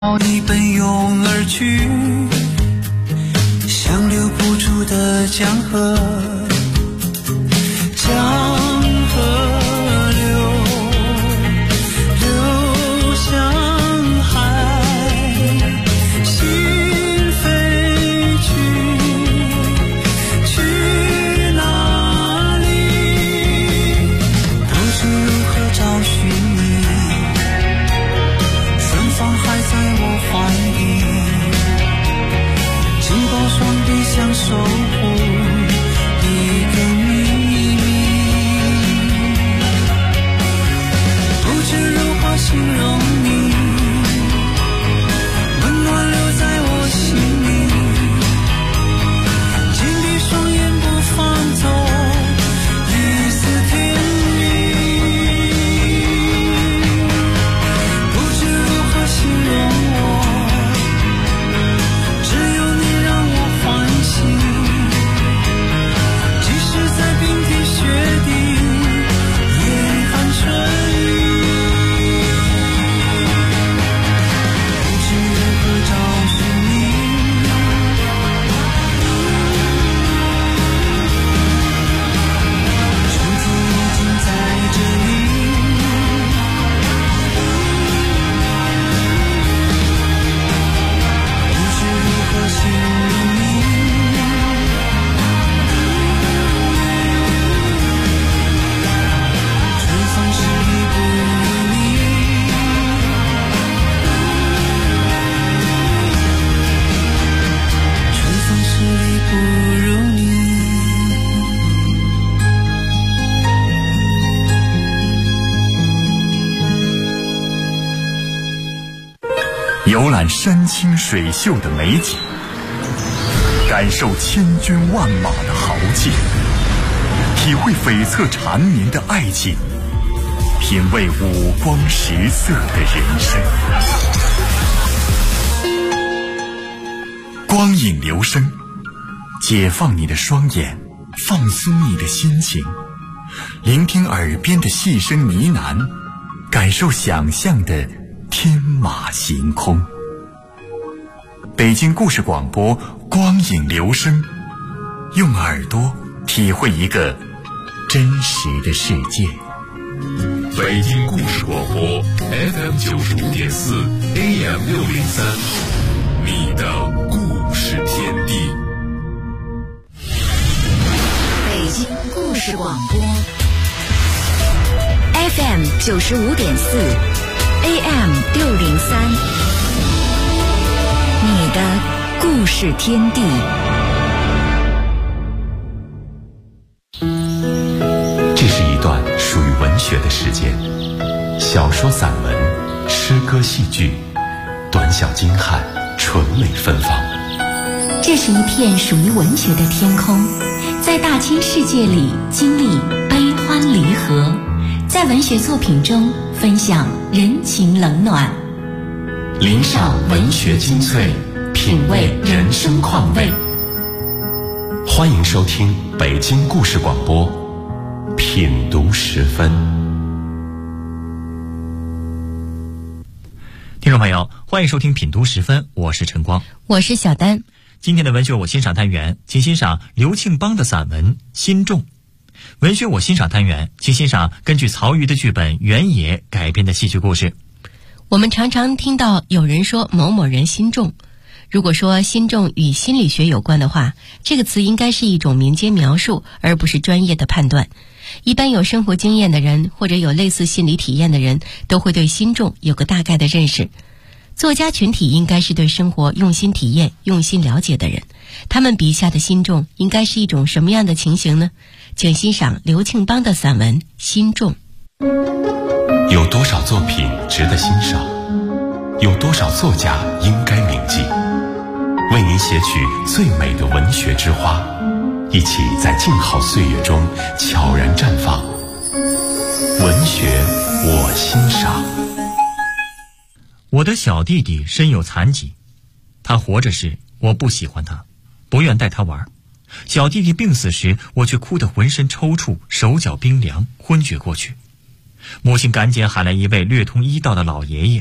你奔涌而去，像留不住的江河，江河流向海，心飞去哪里？不知如何找寻你，芬芳还在我怀里，紧抱双臂想守护一个秘密，不知如何形容你，温暖留在我心里，紧闭双眼不放走一丝甜蜜，不知如何形容我，只有你让我欢喜，即使在冰天雪地严寒春雨，不知如何找寻你，种子已经在这里，不知如何形容你，春风十里不如你，春风十里不如你。 游览山清水秀的美景，感受千军万马的豪劲，体会悱恻缠绵的爱情，品味五光十色的人生。光影留声，解放你的双眼，放松你的心情，聆听耳边的细声呢喃，感受想象的天马行空。北京故事广播，光影留声，用耳朵体会一个真实的世界。 北京故事广播 FM 95.4 AM 603，你的故事天地。 北京故事广播 FM 95.4 AM 603，你的故事天地。 这是一段属于文学的时间，小说、散文、诗歌、戏剧，短小精悍，纯美芬芳。 这是一片属于文学的天空，在大千世界里经历悲欢离合，在文学作品中分享人情冷暖， 聆赏文学精粹，品味人生况味。欢迎收听北京故事广播品读时分。 听众朋友，欢迎收听品读时分，我是陈光， 我是小丹。 今天的文学我欣赏单元，请欣赏刘庆邦的散文《心重》。文学我欣赏单元，请欣赏根据曹禺的剧本《原野》改编的戏剧故事。 我们常常听到有人说某某人心重，如果说心重与心理学有关的话，这个词应该是一种民间描述，而不是专业的判断。一般有生活经验的人，或者有类似心理体验的人，都会对心重有个大概的认识。作家群体应该是对生活用心体验、用心了解的人，他们笔下的心重应该是一种什么样的情形呢？请欣赏刘庆邦的散文《心重》。 有多少作品值得欣赏？有多少作家应该铭记？为您写取最美的文学之花，一起在静好岁月中悄然绽放。文学我欣赏。 我的小弟弟身有残疾，他活着时我不喜欢他，不愿带他玩。小弟弟病死时，我却哭得浑身抽搐，手脚冰凉，昏厥过去。母亲赶紧喊来一位略通医道的老爷爷，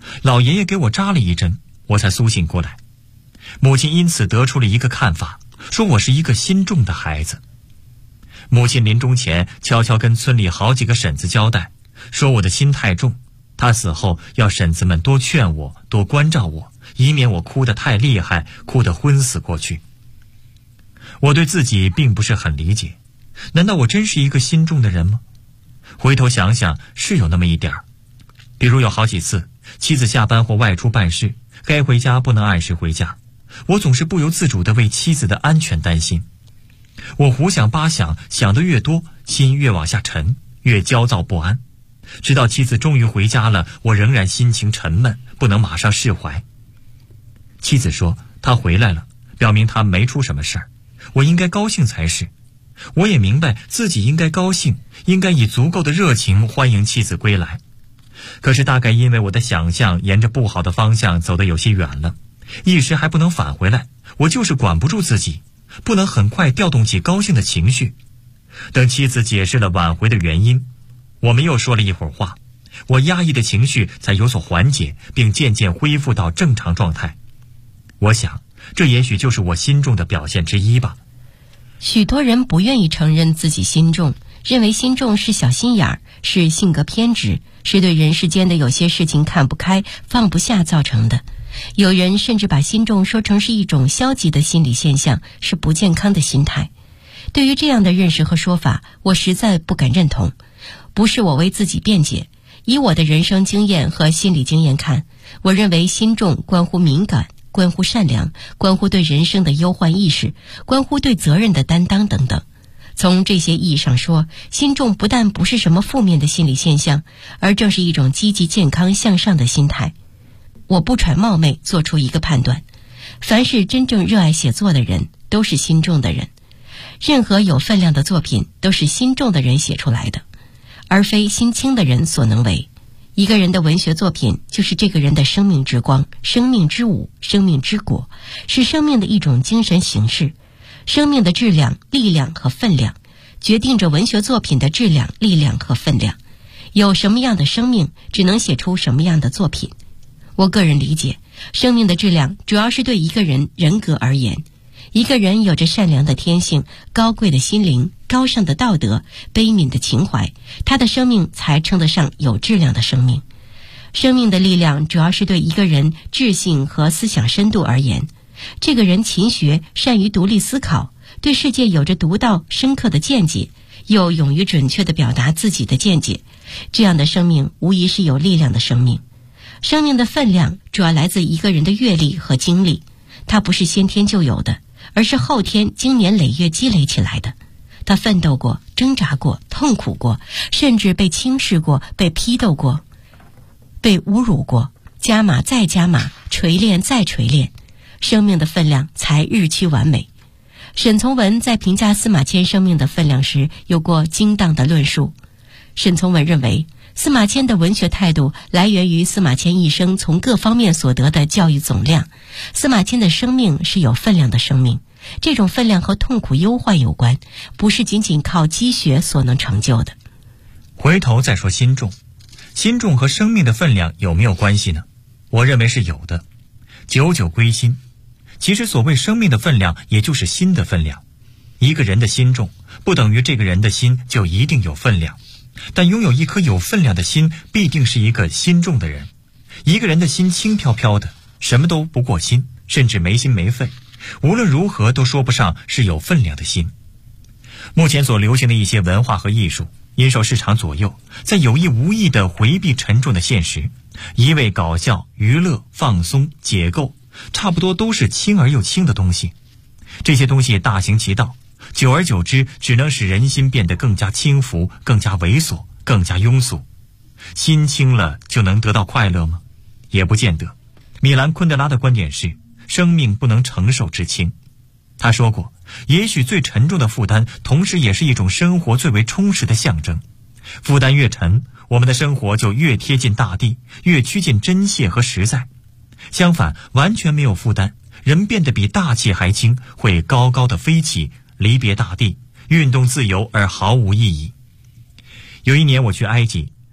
老爷爷给我扎了一针，我才苏醒过来。母亲因此得出了一个看法，说我是一个心重的孩子。母亲临终前悄悄跟村里好几个婶子交代，说我的心太重，她死后要婶子们多劝我，多关照我，以免我哭得太厉害，哭得昏死过去。我对自己并不是很理解，难道我真是一个心重的人吗？回头想想，是有那么一点儿。比如有好几次，妻子下班或外出办事，该回家不能按时回家，我总是不由自主地为妻子的安全担心。我胡想八想，想得越多，心越往下沉，越焦躁不安。直到妻子终于回家了，我仍然心情沉闷，不能马上释怀。妻子说她回来了，表明她没出什么事儿，我应该高兴才是。我也明白自己应该高兴，应该以足够的热情欢迎妻子归来。可是大概因为我的想象沿着不好的方向走得有些远了，一时还不能返回来，我就是管不住自己，不能很快调动起高兴的情绪。等妻子解释了挽回的原因，我们又说了一会儿话，我压抑的情绪才有所缓解，并渐渐恢复到正常状态。我想，这也许就是我心重的表现之一吧。 许多人不愿意承认自己心重，认为心重是小心眼儿，是性格偏执，是对人世间的有些事情看不开、放不下造成的。有人甚至把心重说成是一种消极的心理现象，是不健康的心态。对于这样的认识和说法，我实在不敢认同。不是我为自己辩解，以我的人生经验和心理经验看，我认为心重关乎敏感，关乎善良，关乎对人生的忧患意识，关乎对责任的担当等等。从这些意义上说，心重不但不是什么负面的心理现象，而正是一种积极健康向上的心态。我不揣冒昧做出一个判断，凡是真正热爱写作的人都是心重的人，任何有分量的作品都是心重的人写出来的，而非心轻的人所能为。一个人的文学作品就是这个人的生命之光、生命之舞、生命之果，是生命的一种精神形式。生命的质量、力量和分量决定着文学作品的质量、力量和分量。有什么样的生命，只能写出什么样的作品。我个人理解，生命的质量主要是对一个人人格而言。一个人有着善良的天性、高贵的心灵、高尚的道德、悲悯的情怀，他的生命才称得上有质量的生命。生命的力量主要是对一个人智性和思想深度而言。这个人勤学，善于独立思考，对世界有着独到深刻的见解，又勇于准确地表达自己的见解，这样的生命无疑是有力量的生命。生命的分量主要来自一个人的阅历和经历，它不是先天就有的，而是后天经年累月积累起来的。他奋斗过，挣扎过，痛苦过，甚至被轻视过，被批斗过，被侮辱过，加码再加码，锤炼再锤炼，生命的分量才日趋完美。沈从文在评价司马迁生命的分量时有过精当的论述。沈从文认为，司马迁的文学态度来源于司马迁一生从各方面所得的教育总量。司马迁的生命是有分量的生命，这种分量和痛苦忧患有关，不是仅仅靠积学所能成就的。 回头再说心重，心重和生命的分量有没有关系呢？我认为是有的。久久归心，其实所谓生命的分量，也就是心的分量。一个人的心重，不等于这个人的心就一定有分量，但拥有一颗有分量的心，必定是一个心重的人。一个人的心轻飘飘的，什么都不过心，甚至没心没肺，无论如何都说不上是有分量的心。目前所流行的一些文化和艺术，因受市场左右，在有意无意地回避沉重的现实，一味搞笑、娱乐、放松、解构，差不多都是轻而又轻的东西。这些东西大行其道，久而久之，只能使人心变得更加轻浮、更加猥琐、更加庸俗。心轻了就能得到快乐吗？也不见得。米兰昆德拉的观点是，生命不能承受之轻。他说过，也许最沉重的负担，同时也是一种生活最为充实的象征。负担越沉，我们的生活就越贴近大地，越趋近真切和实在。相反，完全没有负担，人变得比大气还轻，会高高的飞起，离别大地，运动自由而毫无意义。有一年我去埃及，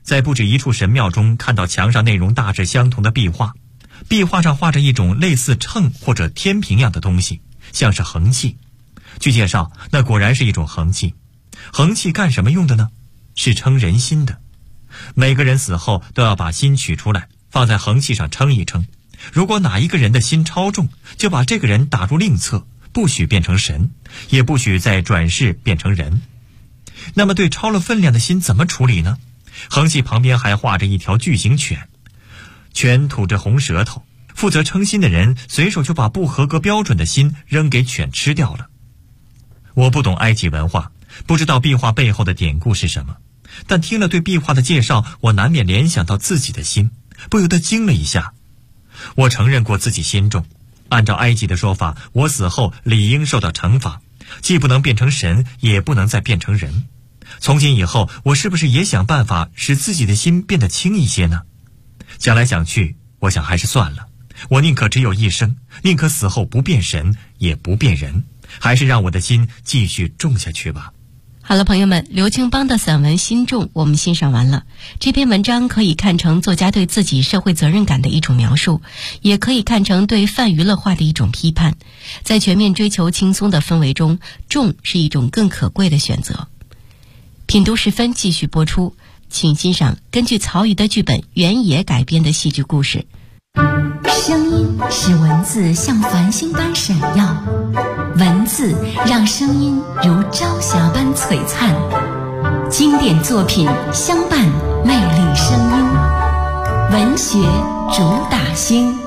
在不止一处神庙中看到墙上内容大致相同的壁画，壁画上画着一种类似秤或者天平样的东西，像是衡器。据介绍，那果然是一种衡器。衡器干什么用的呢？是称人心的。每个人死后都要把心取出来，放在衡器上称一称。如果哪一个人的心超重，就把这个人打入另册，不许变成神，也不许再转世变成人。那么对超了分量的心怎么处理呢？衡器旁边还画着一条巨型犬，犬吐着红舌头，负责称心的人随手就把不合格标准的心扔给犬吃掉了。我不懂埃及文化，不知道壁画背后的典故是什么，但听了对壁画的介绍，我难免联想到自己的心，不由得惊了一下。我承认过自己心重，按照埃及的说法，我死后理应受到惩罚，既不能变成神，也不能再变成人。从今以后，我是不是也想办法使自己的心变得轻一些呢？想来想去，我想还是算了。我宁可只有一生，宁可死后不变神，也不变人，还是让我的心继续重下去吧。 好了，朋友们，刘青邦的散文《心重》我们欣赏完了。这篇文章可以看成作家对自己社会责任感的一种描述，也可以看成对泛娱乐化的一种批判。在全面追求轻松的氛围中，重是一种更可贵的选择。品读时分继续播出，请欣赏根据曹禺的剧本《原野》改编的戏剧故事。 声音使文字像繁星般闪耀，文字让声音如朝霞般璀璨。经典作品相伴魅力声音，文学主打星。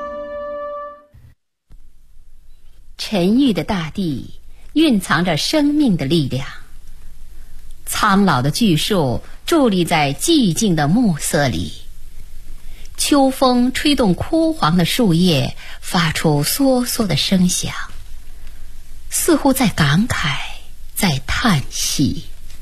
沉郁的大地蕴藏着生命的力量，苍老的巨树伫立在寂静的暮色里，秋风吹动枯黄的树叶，发出簌簌的声响，似乎在感慨，在叹息。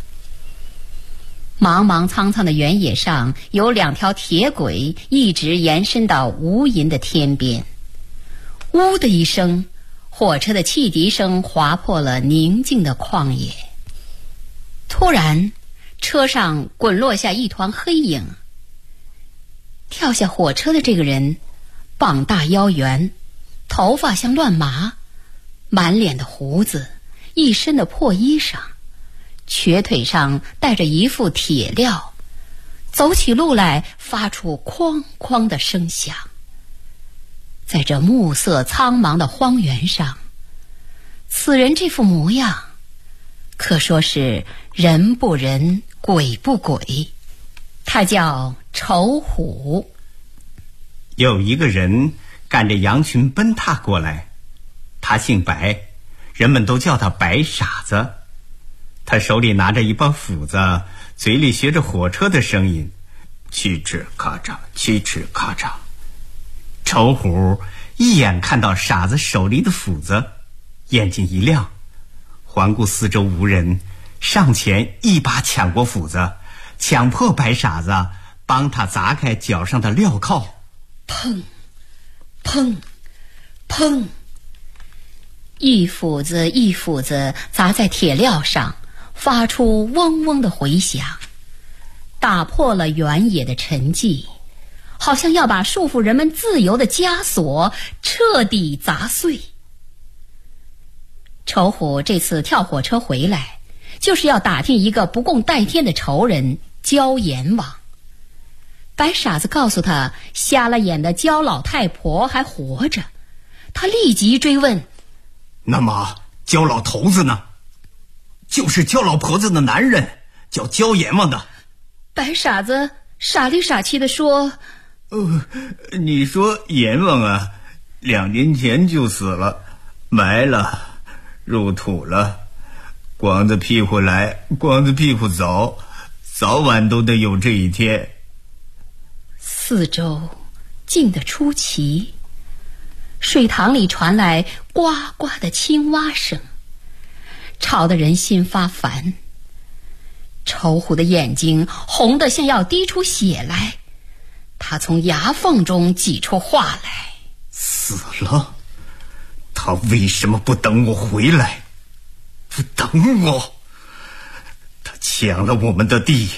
茫茫苍苍的原野上有2条铁轨，一直延伸到无垠的天边。呜的一声，火车的汽笛声划破了宁静的旷野。突然，车上滚落下一团黑影。跳下火车的这个人，膀大腰圆，头发像乱麻，满脸的胡子，一身的破衣裳，瘸腿上带着一副铁镣，走起路来发出哐哐的声响。在这暮色苍茫的荒原上，此人这副模样，可说是人不人，鬼不鬼。他叫丑虎。 有一个人赶着羊群奔踏过来，他姓白，人们都叫他白傻子。他手里拿着一把斧子，嘴里学着火车的声音，嘁哧咔嚓，嘁哧咔嚓。丑虎一眼看到傻子手里的斧子，眼睛一亮，环顾四周无人，上前一把抢过斧子，强迫白傻子帮他砸开脚上的镣铐。 砰砰砰，一斧子一斧子砸在铁镣上，发出嗡嗡的回响，打破了原野的沉寂，好像要把束缚人们自由的枷锁彻底砸碎。丑虎这次跳火车回来，就是要打听一个不共戴天的仇人焦阎王。白傻子告诉他，瞎了眼的焦老太婆还活着。他立即追问， 那么焦老头子呢？就是焦老婆子的男人，叫焦阎王的。 白傻子傻里傻气地说， 你说阎王啊，2年前就死了，埋了，入土了，光着屁股来，光着屁股走，早晚都得有这一天。 四周静得出奇，水塘里传来呱呱的青蛙声，吵得人心发烦。丑虎的眼睛红得像要滴出血来，他从牙缝中挤出话来， 死了？他为什么不等我回来？不等我？他抢了我们的地，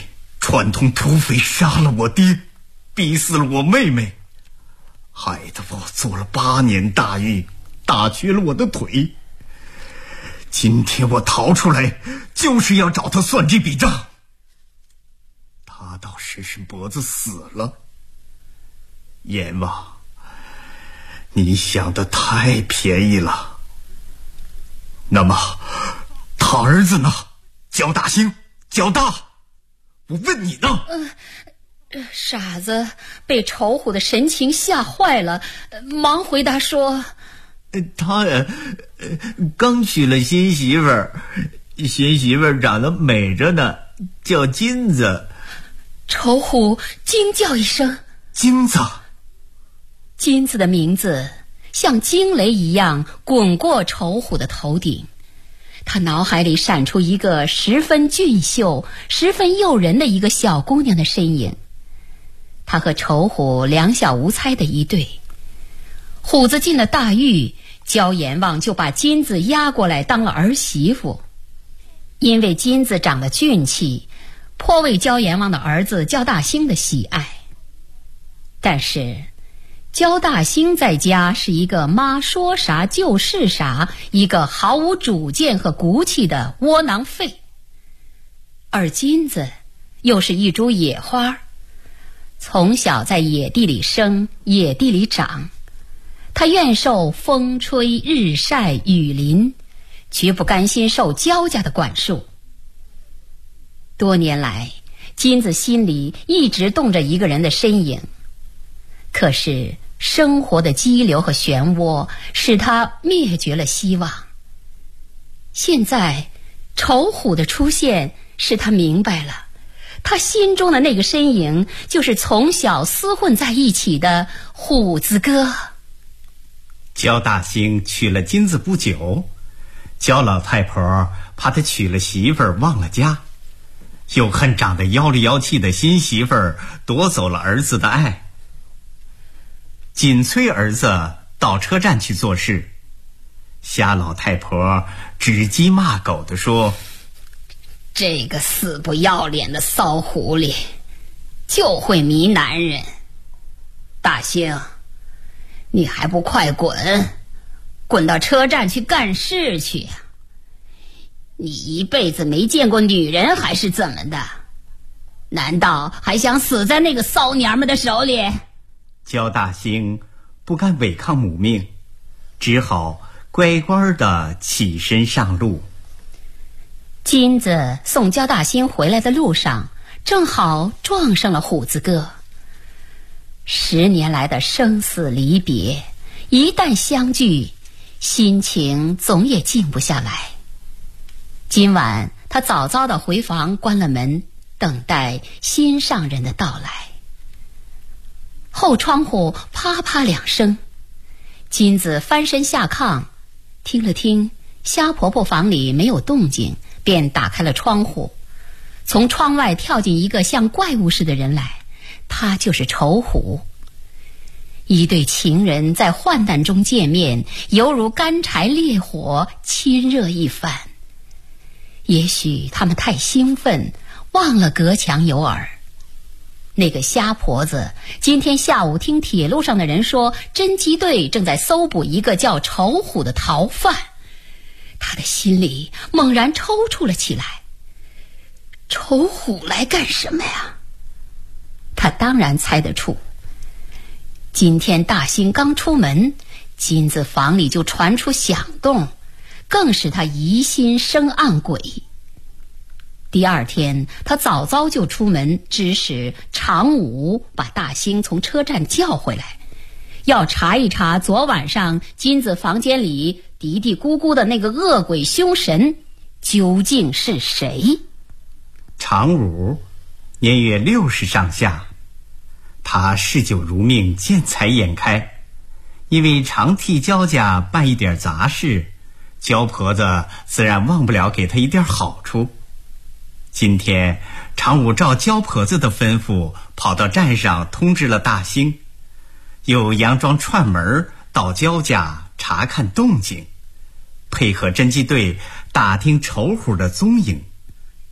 串通土匪杀了我爹，逼死了我妹妹，害得我坐了8年大狱，打瘸了我的腿。今天我逃出来，就是要找他算这笔账。他倒是脖子死了。阎王，你想得太便宜了。那么他儿子呢？焦大兴，焦大，我问你呢？ 傻子被仇虎的神情吓坏了，忙回答说： 他刚娶了新媳妇儿，新媳妇儿长得美着呢，叫金子。 仇虎惊叫一声： 金子！ 金子的名字像惊雷一样滚过仇虎的头顶，他脑海里闪出一个十分俊秀、十分诱人的一个小姑娘的身影。他和仇虎两小无猜的一对。虎子进了大狱，焦阎王就把金子押过来当了儿媳妇。因为金子长得俊气，颇为焦阎王的儿子焦大兴的喜爱。但是焦大兴在家是一个妈说啥就是啥，一个毫无主见和骨气的窝囊废。而金子又是一株野花，从小在野地里生，野地里长。他愿受风吹日晒雨淋，绝不甘心受焦家的管束。多年来，金子心里一直动着一个人的身影，可是生活的激流和漩涡使他灭绝了希望。现在仇虎的出现使他明白了，他心中的那个身影就是从小厮混在一起的虎子哥。 焦大兴娶了金子不久，焦老太婆怕他娶了媳妇儿忘了家，又恨长得妖里妖气的新媳妇儿夺走了儿子的爱，紧催儿子到车站去做事。瞎老太婆指鸡骂狗地说： 这个死不要脸的骚狐狸就会迷男人。大兴，你还不快滚，滚到车站去干事去呀！你一辈子没见过女人还是怎么的？难道还想死在那个骚娘们的手里？ 焦大兴不敢违抗母命，只好乖乖地起身上路。 金子送焦大兴回来的路上，正好撞上了虎子哥。10年来的生死离别，一旦相聚，心情总也静不下来。今晚他早早地回房关了门，等待心上人的到来。后窗户啪啪2声，金子翻身下炕，听了听瞎婆婆房里没有动静，便打开了窗户。从窗外跳进一个像怪物似的人来，他就是仇虎。一对情人在患难中见面，犹如干柴烈火，亲热一番。也许他们太兴奋，忘了隔墙有耳。那个瞎婆子今天下午听铁路上的人说，侦缉队正在搜捕一个叫仇虎的逃犯，他的心里猛然抽搐了起来。仇虎来干什么呀？他当然猜得出。今天大兴刚出门，金子房里就传出响动，更使他疑心生暗鬼。第2天，他早早就出门，指使常武把大兴从车站叫回来，要查一查昨晚上金子房间里嘀嘀咕咕的那个恶鬼凶神究竟是谁。 常武年约60上下，他嗜酒如命，见财眼开，因为常替焦家办一点杂事，焦婆子自然忘不了给他一点好处。今天常武照焦婆子的吩咐，跑到站上通知了大兴，又佯装串门到焦家查看动静，配合侦缉队打听仇虎的踪影。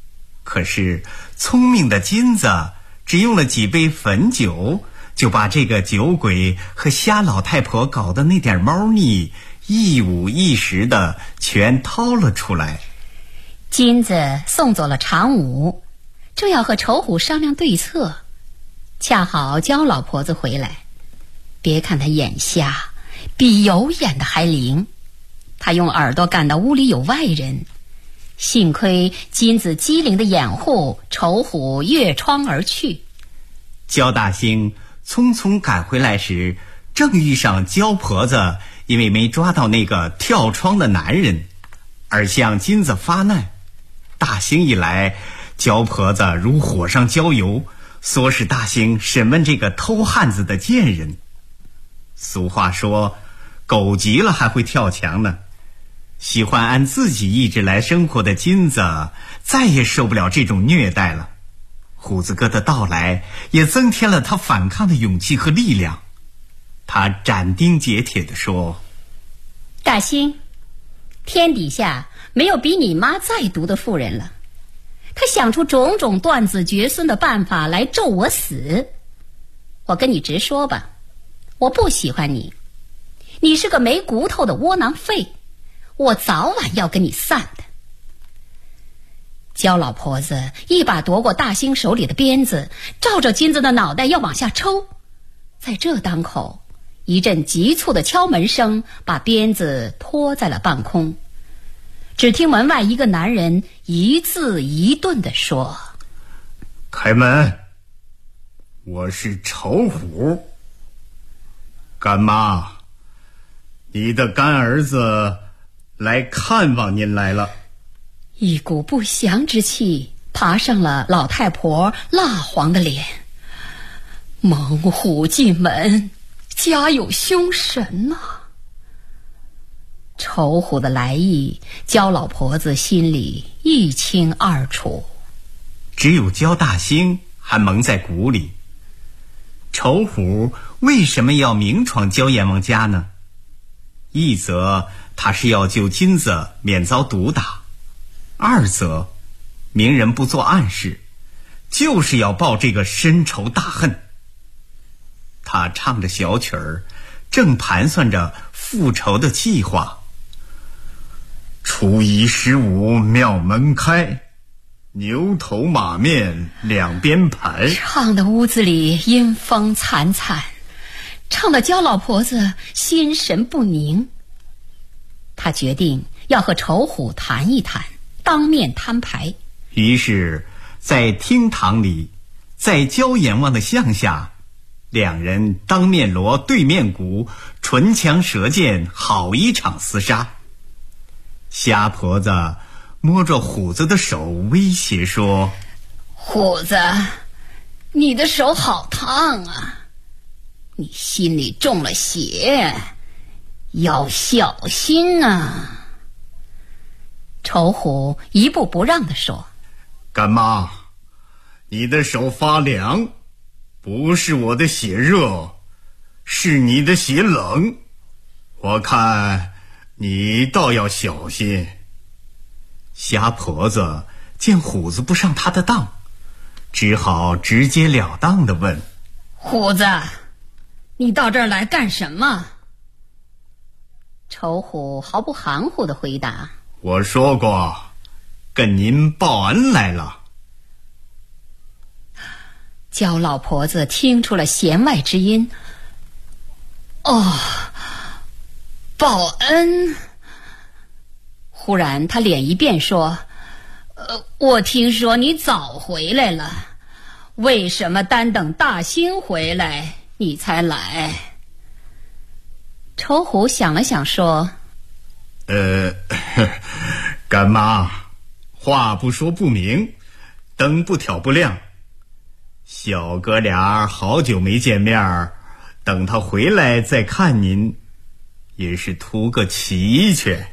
可是聪明的金子只用了几杯汾酒，就把这个酒鬼和瞎老太婆搞的那点猫腻一五一十的全掏了出来。 金子送走了常武，正要和丑虎商量对策，恰好焦老婆子回来。别看她眼瞎，比有眼的还灵。她用耳朵感到屋里有外人，幸亏金子机灵的掩护，丑虎越窗而去。 焦大兴匆匆赶回来时，正遇上焦婆子因为没抓到那个跳窗的男人，而向金子发难。大兴一来，焦婆子如火上浇油，唆使大兴审问这个偷汉子的贱人。俗话说，狗急了还会跳墙呢。喜欢按自己意志来生活的金子再也受不了这种虐待了。虎子哥的到来也增添了他反抗的勇气和力量。他斩钉截铁地说： 大兴，天底下没有比你妈再毒的妇人了。她想出种种断子绝孙的办法来咒我死。我跟你直说吧，我不喜欢你，你是个没骨头的窝囊废，我早晚要跟你散的。焦老婆子一把夺过大兴手里的鞭子，照着金子的脑袋要往下抽。在这当口，一阵急促的敲门声把鞭子拖在了半空。只听门外一个男人一字一顿地说： 开门，我是丑虎。干妈，你的干儿子来看望您来了。 一股不祥之气爬上了老太婆蜡黄的脸。猛虎进门，家有凶神呐！丑虎的来意，焦老婆子心里一清二楚。 只有焦大兴还蒙在鼓里。丑虎为什么要明闯焦阎王家呢？一则他是要救金子免遭毒打，二则明人不做暗事，就是要报这个深仇大恨。他唱着小曲儿，正盘算着复仇的计划。初一15庙门开，牛头马面两边排。 唱的屋子里阴风惨惨，唱的焦老婆子心神不宁。他决定要和丑虎谈一谈，当面摊牌。 于是在厅堂里，在焦阎王的像下，两人当面锣对面鼓，唇枪舌剑，好一场厮杀。瞎婆子摸着虎子的手威胁说： 虎子，你的手好烫啊，你心里中了邪，要小心啊。丑虎一步不让地说： 干妈，你的手发凉，不是我的血热，是你的血冷，我看你倒要小心。瞎婆子见虎子不上他的当，只好直截了当地问： 虎子，你到这儿来干什么？丑虎毫不含糊地回答： 我说过，跟您报恩来了。 焦老婆子听出了弦外之音。哦，报恩。忽然他脸一变说：我听说你早回来了，为什么单等大兴回来你才来？丑虎想了想说： 干妈，话不说不明，灯不挑不亮，小哥俩好久没见面，等他回来再看您，也是图个齐全。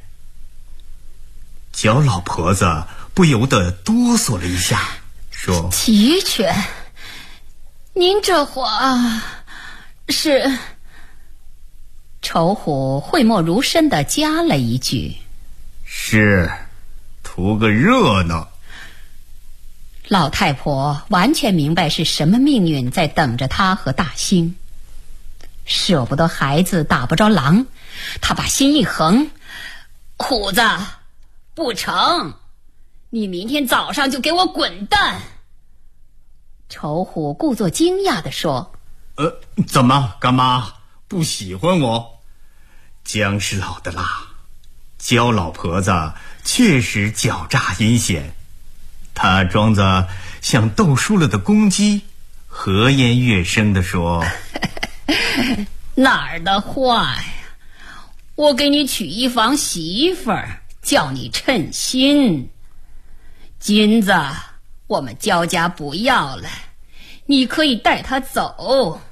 焦老婆子不由得哆嗦了一下，说： 齐全？您这话是？丑虎讳莫如深地加了一句： 是，图个热闹。 老太婆完全明白是什么命运在等着她和大兴。舍不得孩子打不着狼，她把心一横，虎子，不成，你明天早上就给我滚蛋。丑虎故作惊讶地说： 怎么，干妈不喜欢我？姜是老的辣，焦老婆子确实狡诈阴险，她装作像斗输了的公鸡，和颜悦声地说： 哪儿的话呀，我给你娶一房媳妇儿，叫你称心。金子我们焦家不要了，你可以带他走。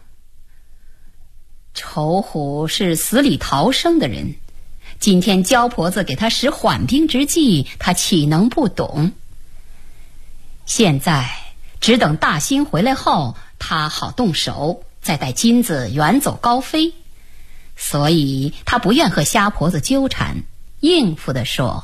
丑虎是死里逃生的人，今天焦婆子给他使缓兵之计，他岂能不懂？现在只等大兴回来后，他好动手，再带金子远走高飞。所以他不愿和瞎婆子纠缠，应付地说：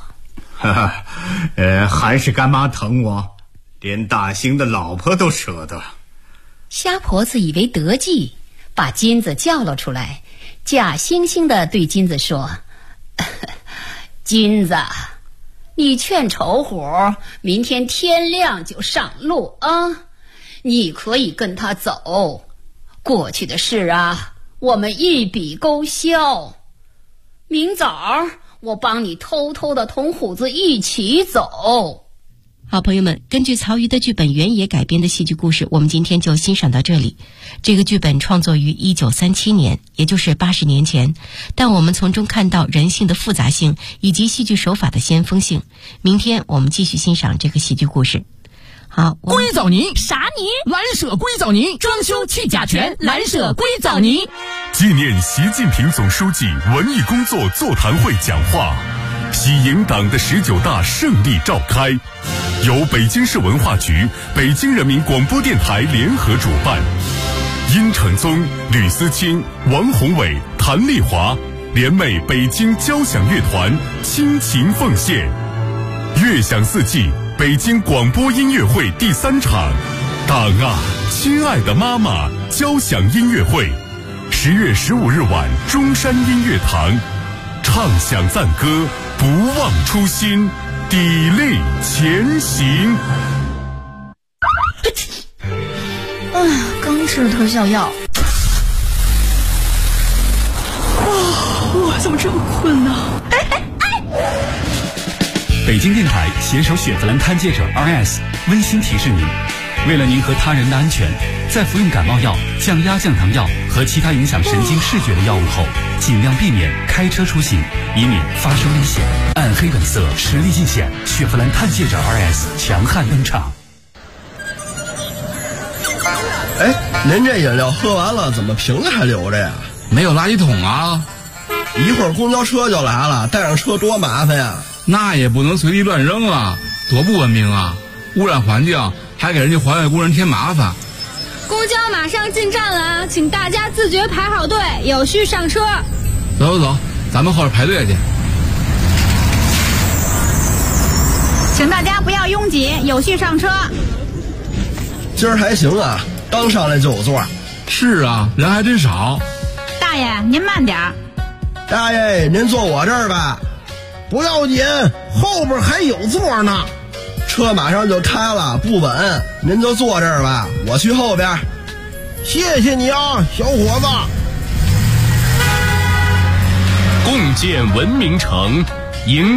还是干妈疼我，连大兴的老婆都舍得。 瞎婆子以为得计，把金子叫了出来，假惺惺地对金子说：金子，你劝丑虎明天天亮就上路啊，你可以跟他走，过去的事啊，我们一笔勾销。明早我帮你偷偷的同虎子一起走。 好朋友们，根据曹禺的剧本原野改编的戏剧故事，我们今天就欣赏到这里。这个剧本创作于1937年，也就是80年前，但我们从中看到人性的复杂性以及戏剧手法的先锋性。明天我们继续欣赏这个戏剧故事。好， 硅藻泥啥泥？ 蓝舍硅藻泥，装修去甲醛，蓝舍硅藻泥。 纪念习近平总书记文艺工作座谈会讲话，喜迎党的19大胜利召开，由北京市文化局、北京人民广播电台联合主办。殷承宗、吕思清、王宏伟、谭丽华联袂北京交响乐团倾情奉献。乐享四季北京广播音乐会第3场，党啊，亲爱的妈妈交响音乐会，10月15日晚中山音乐堂，唱响赞歌，不忘初心，砥砺前行。 刚吃了特效药。我怎么这么困呢？ 北京电台携手雪佛兰探界者 RS 温馨提示您，为了您和他人的安全，在服用感冒药、降压降糖药和其他影响神经视觉的药物后，尽量避免开车出行，以免发生危险。暗黑本色，实力尽显，雪佛兰探界者 RS 强悍登场。 您这饮料喝完了，怎么瓶子还留着呀？ 没有垃圾桶啊！ 一会儿公交车就来了，带上车多麻烦呀！ 那也不能随地乱扔啊，多不文明啊！污染环境，还给人家环卫工人添麻烦。 公交马上进站了，请大家自觉排好队，有序上车。 走，咱们后边排队去。 请大家不要拥挤，有序上车。 今儿还行啊，刚上来就有座。 是啊，人还真少。 大爷，您慢点。 大爷，您坐我这儿吧。不要紧，后边还有座呢。车马上就开了，不稳，您就坐这儿吧，我去后边。谢谢你啊，小伙子。 共建文明城，迎